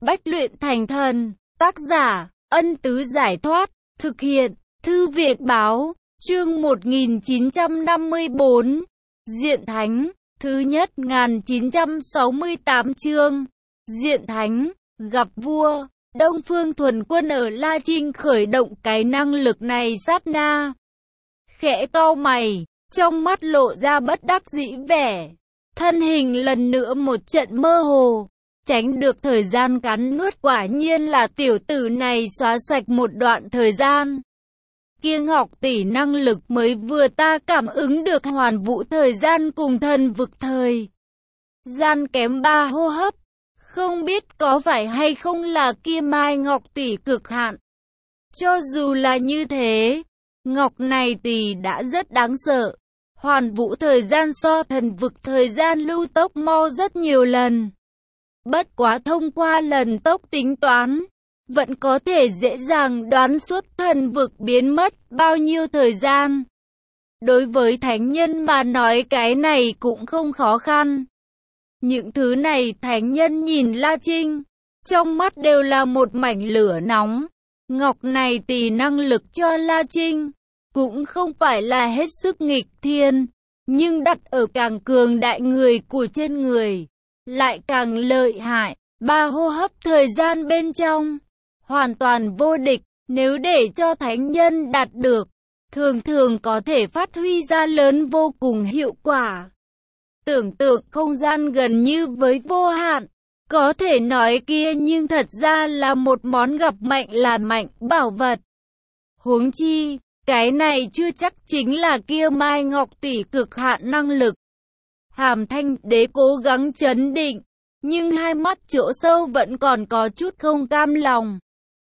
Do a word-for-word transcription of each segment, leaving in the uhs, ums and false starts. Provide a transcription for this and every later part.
Bách luyện thành thần, tác giả, Ân Tứ Giải Thoát, thực hiện, Thư viện Báo, chương một nghìn chín trăm năm mươi bốn, Diện Thánh, thứ nhất một nghìn chín trăm sáu mươi tám chương, Diện Thánh, gặp vua, Đông Phương Thuần Quân ở La Trinh khởi động cái năng lực này sát na. Khẽ cau mày, trong mắt lộ ra bất đắc dĩ vẻ, thân hình lần nữa một trận mơ hồ. Tránh được thời gian cắn nuốt, quả nhiên là tiểu tử này xóa sạch một đoạn thời gian. Kia Ngọc tỷ năng lực mới vừa ta cảm ứng được hoàn vũ thời gian cùng thần vực thời gian kém ba hô hấp. Không biết có phải hay không là kia Mai Ngọc tỷ cực hạn. Cho dù là như thế, Ngọc này tỷ đã rất đáng sợ. Hoàn vũ thời gian so thần vực thời gian lưu tốc mau rất nhiều lần. Bất quá thông qua lần tốc tính toán, vẫn có thể dễ dàng đoán suốt thần vực biến mất bao nhiêu thời gian. Đối với thánh nhân mà nói cái này cũng không khó khăn. Những thứ này thánh nhân nhìn La Trinh, trong mắt đều là một mảnh lửa nóng. Ngọc này tỷ năng lực cho La Trinh, cũng không phải là hết sức nghịch thiên, nhưng đặt ở càng cường đại người của trên người, lại càng lợi hại. Ba hô hấp thời gian bên trong, hoàn toàn vô địch, nếu để cho thánh nhân đạt được, thường thường có thể phát huy ra lớn vô cùng hiệu quả. Tưởng tượng không gian gần như với vô hạn, có thể nói kia nhưng thật ra là một món gặp mạnh là mạnh bảo vật. Huống chi, cái này chưa chắc chính là kia Mai Ngọc tỷ cực hạn năng lực. Hàm Thanh Đế cố gắng trấn định, nhưng hai mắt chỗ sâu vẫn còn có chút không cam lòng.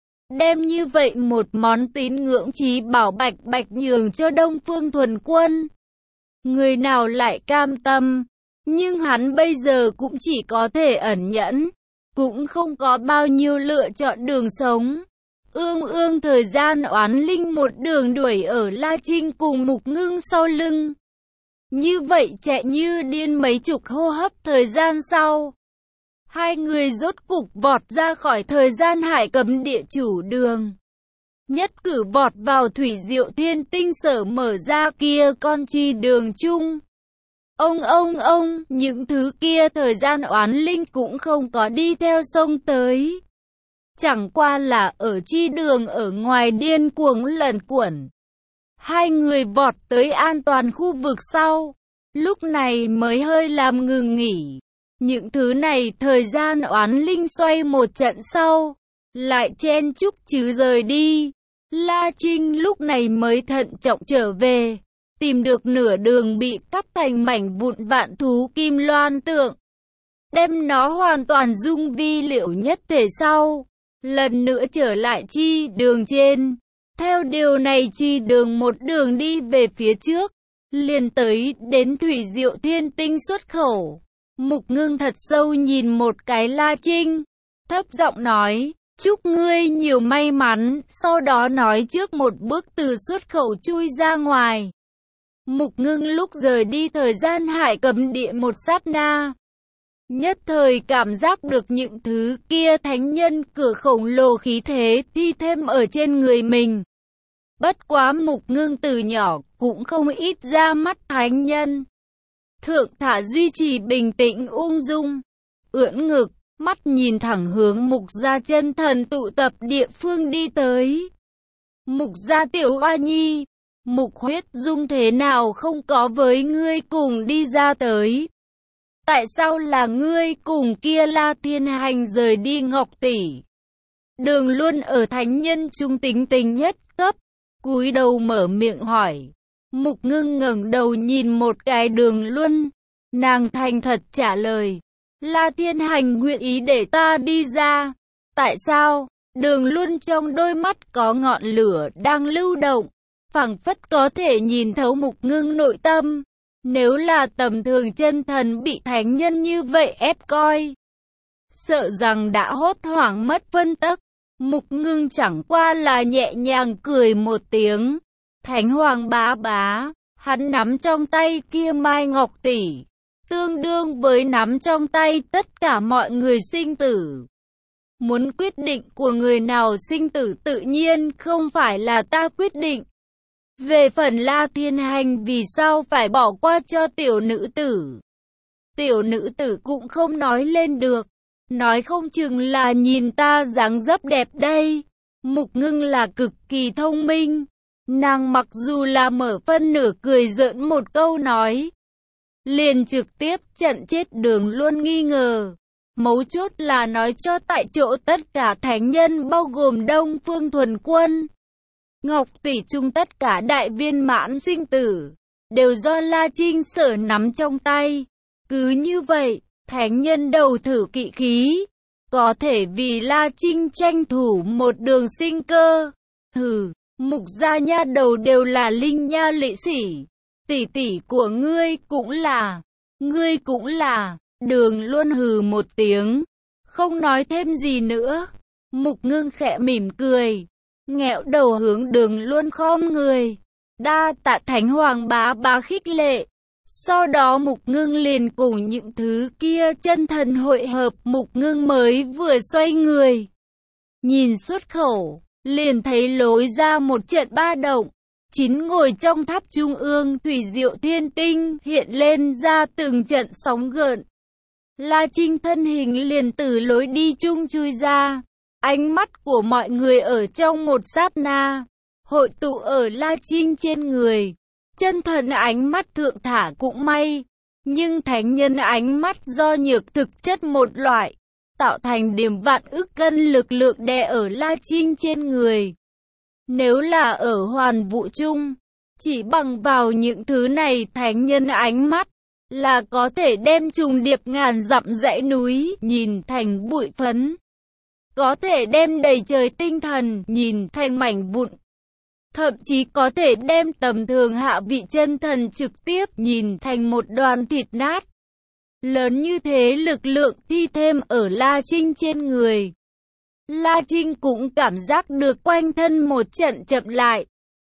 Đem như vậy một món tín ngưỡng chí bảo bạch bạch nhường cho Đông Phương Thuần Quân. Người nào lại cam tâm, nhưng hắn bây giờ cũng chỉ có thể ẩn nhẫn, cũng không có bao nhiêu lựa chọn đường sống. Ương ương thời gian oán linh một đường đuổi ở La Trinh cùng Mục Ngưng sau lưng. Như vậy chạy như điên mấy chục hô hấp thời gian sau, hai người rốt cục vọt ra khỏi thời gian hải cấm địa chủ đường. Nhất cử vọt vào thủy diệu thiên tinh sở mở ra kia con chi đường chung. Ông ông ông, những thứ kia thời gian oán linh cũng không có đi theo sông tới. Chẳng qua là ở chi đường ở ngoài điên cuồng lẩn quẩn. Hai người vọt tới an toàn khu vực sau, lúc này mới hơi làm ngừng nghỉ. Những thứ này thời gian oán linh xoay một trận sau, lại chen chúc chứ rời đi. La Trinh lúc này mới thận trọng trở về, tìm được nửa đường bị cắt thành mảnh vụn vạn thú kim loan tượng. Đem nó hoàn toàn dung vi liệu nhất thể sau, lần nữa trở lại chi đường trên. Theo điều này chi đường một đường đi về phía trước, liền tới đến thủy diệu thiên tinh xuất khẩu. Mục Ngưng thật sâu nhìn một cái La Trinh, thấp giọng nói, chúc ngươi nhiều may mắn, sau đó nói trước một bước từ xuất khẩu chui ra ngoài. Mục Ngưng lúc rời đi thời gian hải cấm địa một sát na, nhất thời cảm giác được những thứ kia thánh nhân cửa khổng lồ khí thế thi thêm ở trên người mình. Bất quá Mục Ngưng từ nhỏ cũng không ít ra mắt thánh nhân. Thượng thả duy trì bình tĩnh ung dung, ưỡn ngực, mắt nhìn thẳng hướng Mục gia chân thần tụ tập địa phương đi tới. Mục gia tiểu oa nhi, Mục huyết dung thế nào không có với ngươi cùng đi ra tới? Tại sao là ngươi cùng kia La Thiên Hành rời đi Ngọc tỷ? Đường luôn ở thánh nhân trung tính tình nhất cấp, cúi đầu mở miệng hỏi. Mục Ngưng ngẩng đầu nhìn một cái Đường Luân, nàng thành thật trả lời, La Thiên Hành nguyện ý để ta đi ra. Tại sao? Đường Luân trong đôi mắt có ngọn lửa đang lưu động, phảng phất có thể nhìn thấu Mục Ngưng nội tâm. Nếu là tầm thường chân thần bị thánh nhân như vậy ép coi, sợ rằng đã hốt hoảng mất phân tắc. Mục Ngưng chẳng qua là nhẹ nhàng cười một tiếng. Thánh hoàng bá bá, hắn nắm trong tay kia Mai Ngọc tỷ, tương đương với nắm trong tay tất cả mọi người sinh tử. Muốn quyết định của người nào sinh tử tự nhiên không phải là ta quyết định. Về phần La Thiên Hành vì sao phải bỏ qua cho tiểu nữ tử? Tiểu nữ tử cũng không nói lên được. Nói không chừng là nhìn ta dáng dấp đẹp đây. Mục Ngưng là cực kỳ thông minh. Nàng mặc dù là mở phân nửa cười giỡn một câu nói, liền trực tiếp chặn chết Đường Luân nghi ngờ. Mấu chốt là nói cho tại chỗ tất cả thánh nhân bao gồm Đông Phương Thuần Quân, Ngọc Tỷ Trung tất cả đại viên mãn sinh tử, đều do La Trinh sở nắm trong tay. Cứ như vậy, thánh nhân đầu thử kỵ khí, có thể vì La Trinh tranh thủ một đường sinh cơ. Hừ, Mục gia nha đầu đều là linh nha lị sỉ. Tỷ tỷ của ngươi cũng là, ngươi cũng là. Đường Luân hừ một tiếng, không nói thêm gì nữa. Mục Ngưng khẽ mỉm cười, nghẹo đầu hướng Đường Luân khom người. Đa tạ Thánh Hoàng bá bá khích lệ. Sau đó Mục Ngưng liền cùng những thứ kia chân thần hội hợp. Mục Ngưng mới vừa xoay người, nhìn xuất khẩu, liền thấy lối ra một trận ba động. Chín ngồi trong tháp trung ương thủy diệu thiên tinh hiện lên ra từng trận sóng gợn. La Trinh thân hình liền từ lối đi chung chui ra. Ánh mắt của mọi người ở trong một sát na hội tụ ở La Trinh trên người. Chân thần ánh mắt thượng thả cũng may, nhưng thánh nhân ánh mắt do nhược thực chất một loại, tạo thành điểm vạn ức cân lực lượng đè ở La Trinh trên người. Nếu là ở hoàn vũ chung, chỉ bằng vào những thứ này thánh nhân ánh mắt, là có thể đem trùng điệp ngàn dặm dãy núi nhìn thành bụi phấn. Có thể đem đầy trời tinh thần nhìn thành mảnh vụn. Thậm chí có thể đem tầm thường hạ vị chân thần trực tiếp nhìn thành một đoàn thịt nát. Lớn như thế lực lượng thi thêm ở La Trinh trên người. La Trinh cũng cảm giác được quanh thân một trận chậm lại.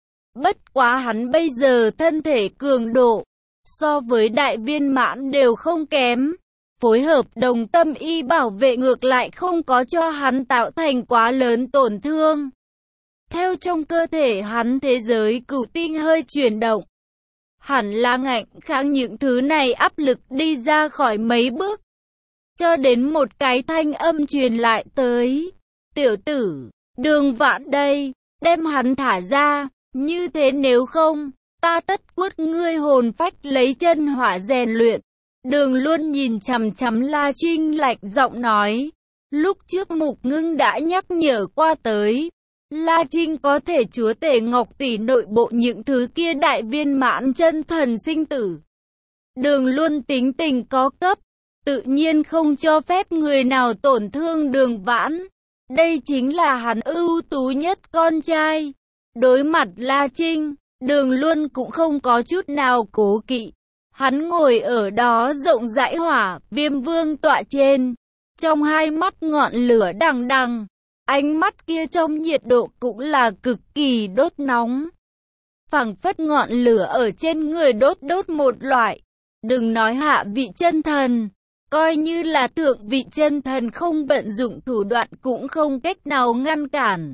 Bất quá hắn bây giờ thân thể cường độ, so với đại viên mãn đều không kém. Phối hợp đồng tâm y bảo vệ ngược lại không có cho hắn tạo thành quá lớn tổn thương. Theo trong cơ thể hắn thế giới cửu tinh hơi chuyển động. Hẳn là ngạnh kháng những thứ này áp lực đi ra khỏi mấy bước. Cho đến một cái thanh âm truyền lại tới. Tiểu tử, Đường Vãn đây, đem hắn thả ra. Như thế nếu không, ta tất quất ngươi hồn phách lấy chân hỏa rèn luyện. Đường Luân nhìn chằm chằm La Trinh lạnh giọng nói. Lúc trước Mục Ngưng đã nhắc nhở qua tới. La Trinh có thể chúa tể Ngọc Tỷ nội bộ những thứ kia đại viên mãn chân thần sinh tử. Đường Luân tính tình có cấp, tự nhiên không cho phép người nào tổn thương Đường Vãn. Đây chính là hắn ưu tú nhất con trai. Đối mặt La Trinh, Đường Luân cũng không có chút nào cố kỵ. Hắn ngồi ở đó rộng rãi hỏa viêm vương tọa trên, trong hai mắt ngọn lửa đằng đằng. Ánh mắt kia trong nhiệt độ cũng là cực kỳ đốt nóng. Phảng phất ngọn lửa ở trên người đốt đốt một loại. Đừng nói hạ vị chân thần, coi như là thượng vị chân thần không vận dụng thủ đoạn cũng không cách nào ngăn cản.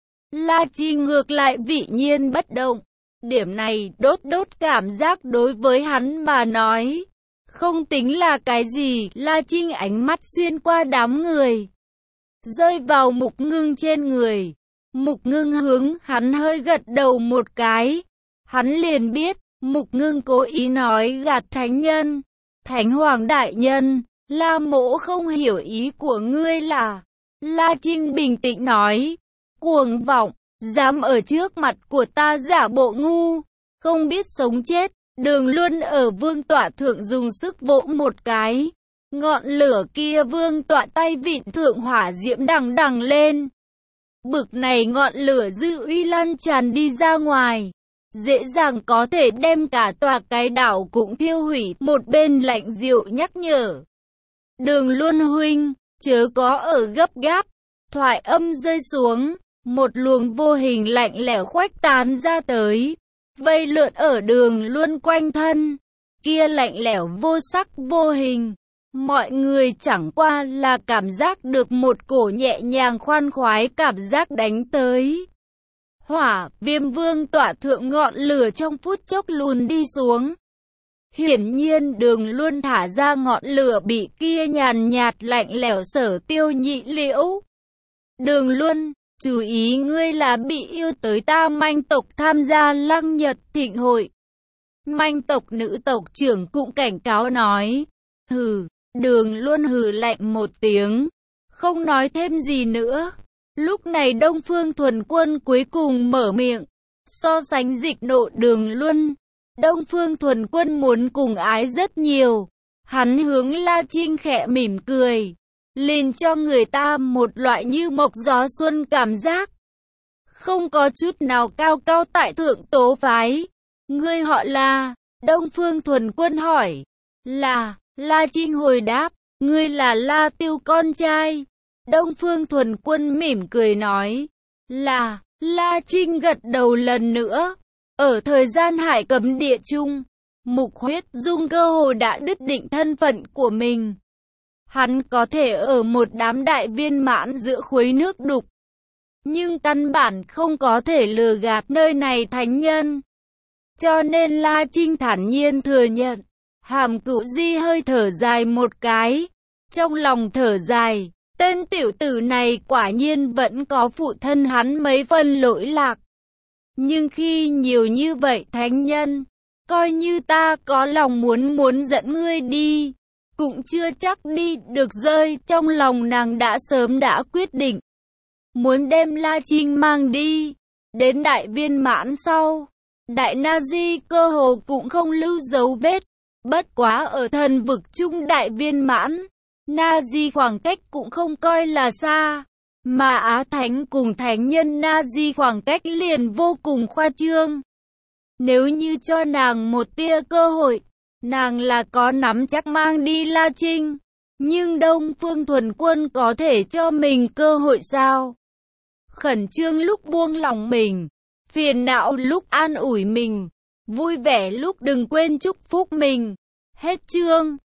La Chi ngược lại vị nhiên bất động. Điểm này đốt đốt cảm giác đối với hắn mà nói không tính là cái gì. La Trinh ánh mắt xuyên qua đám người, rơi vào Mục Ngưng trên người. Mục Ngưng hướng hắn hơi gật đầu một cái. Hắn liền biết, Mục Ngưng cố ý nói gạt thánh nhân. Thánh Hoàng đại nhân, La mỗ không hiểu ý của ngươi là. La Trinh bình tĩnh nói, cuồng vọng, dám ở trước mặt của ta giả bộ ngu, không biết sống chết. Đường Luân ở vương tọa thượng dùng sức vỗ một cái. Ngọn lửa kia vương tọa tay vịn thượng hỏa diễm đằng đằng lên. Bực này ngọn lửa dư uy lan tràn đi ra ngoài, dễ dàng có thể đem cả tòa cái đảo cũng thiêu hủy. Một bên lạnh dịu nhắc nhở, Đường Luân huynh, chớ có ở gấp gáp. Thoại âm rơi xuống, một luồng vô hình lạnh lẽo khuếch tán ra tới, vây lượn ở Đường Luân quanh thân. Kia lạnh lẽo vô sắc vô hình, Mọi người chẳng qua là cảm giác được một cổ nhẹ nhàng khoan khoái cảm giác đánh tới. Hỏa, Viêm Vương tỏa thượng ngọn lửa trong phút chốc lùn đi xuống. Hiển nhiên Đường Luân thả ra ngọn lửa bị kia nhàn nhạt lạnh lẽo Sở Tiêu nhị liễu. Đường Luân, chú ý ngươi là bị yêu tới ta Manh tộc tham gia Lăng Nhật thịnh hội. Manh tộc nữ tộc trưởng cũng cảnh cáo nói. Hừ, Đường Luân hừ lạnh một tiếng, không nói thêm gì nữa. Lúc này Đông Phương Thuần Quân cuối cùng mở miệng, so sánh Dịch Nộ Đường Luân. Đông Phương Thuần Quân muốn cùng ái rất nhiều. Hắn hướng La Trinh khẽ mỉm cười, liền cho người ta một loại như mộc gió xuân cảm giác. Không có chút nào cao cao tại thượng tố phái. Ngươi họ là? Đông Phương Thuần Quân hỏi. Là, La Trinh hồi đáp, ngươi là La Tiêu con trai. Đông Phương Thuần Quân mỉm cười nói. Là, La Trinh gật đầu lần nữa. Ở thời gian hải cấm địa chung, Mục Huyết Dung cơ hồ đã đứt định thân phận của mình. Hắn có thể ở một đám đại viên mãn giữa khuấy nước đục, nhưng căn bản không có thể lừa gạt nơi này thánh nhân. Cho nên La Trinh thản nhiên thừa nhận. Hàm Cửu Di hơi thở dài một cái, trong lòng thở dài, tên tiểu tử này quả nhiên vẫn có phụ thân hắn mấy phần lỗi lạc. Nhưng khi nhiều như vậy thánh nhân, coi như ta có lòng muốn muốn dẫn ngươi đi, cũng chưa chắc đi được rơi. Trong lòng nàng đã sớm đã quyết định, muốn đem La Trinh mang đi. Đến đại viên mãn sau, Đại Na Di cơ hồ cũng không lưu dấu vết. Bất quá ở thần vực trung đại viên mãn, Na Di khoảng cách cũng không coi là xa. Mà Á Thánh cùng Thánh nhân Na Di khoảng cách liền vô cùng khoa trương. Nếu như cho nàng một tia cơ hội, nàng là có nắm chắc mang đi La Trinh. Nhưng Đông Phương Thuần Quân có thể cho mình cơ hội sao? Khẩn trương lúc buông lòng mình, phiền não lúc an ủi mình, vui vẻ lúc đừng quên chúc phúc mình. Hết chương.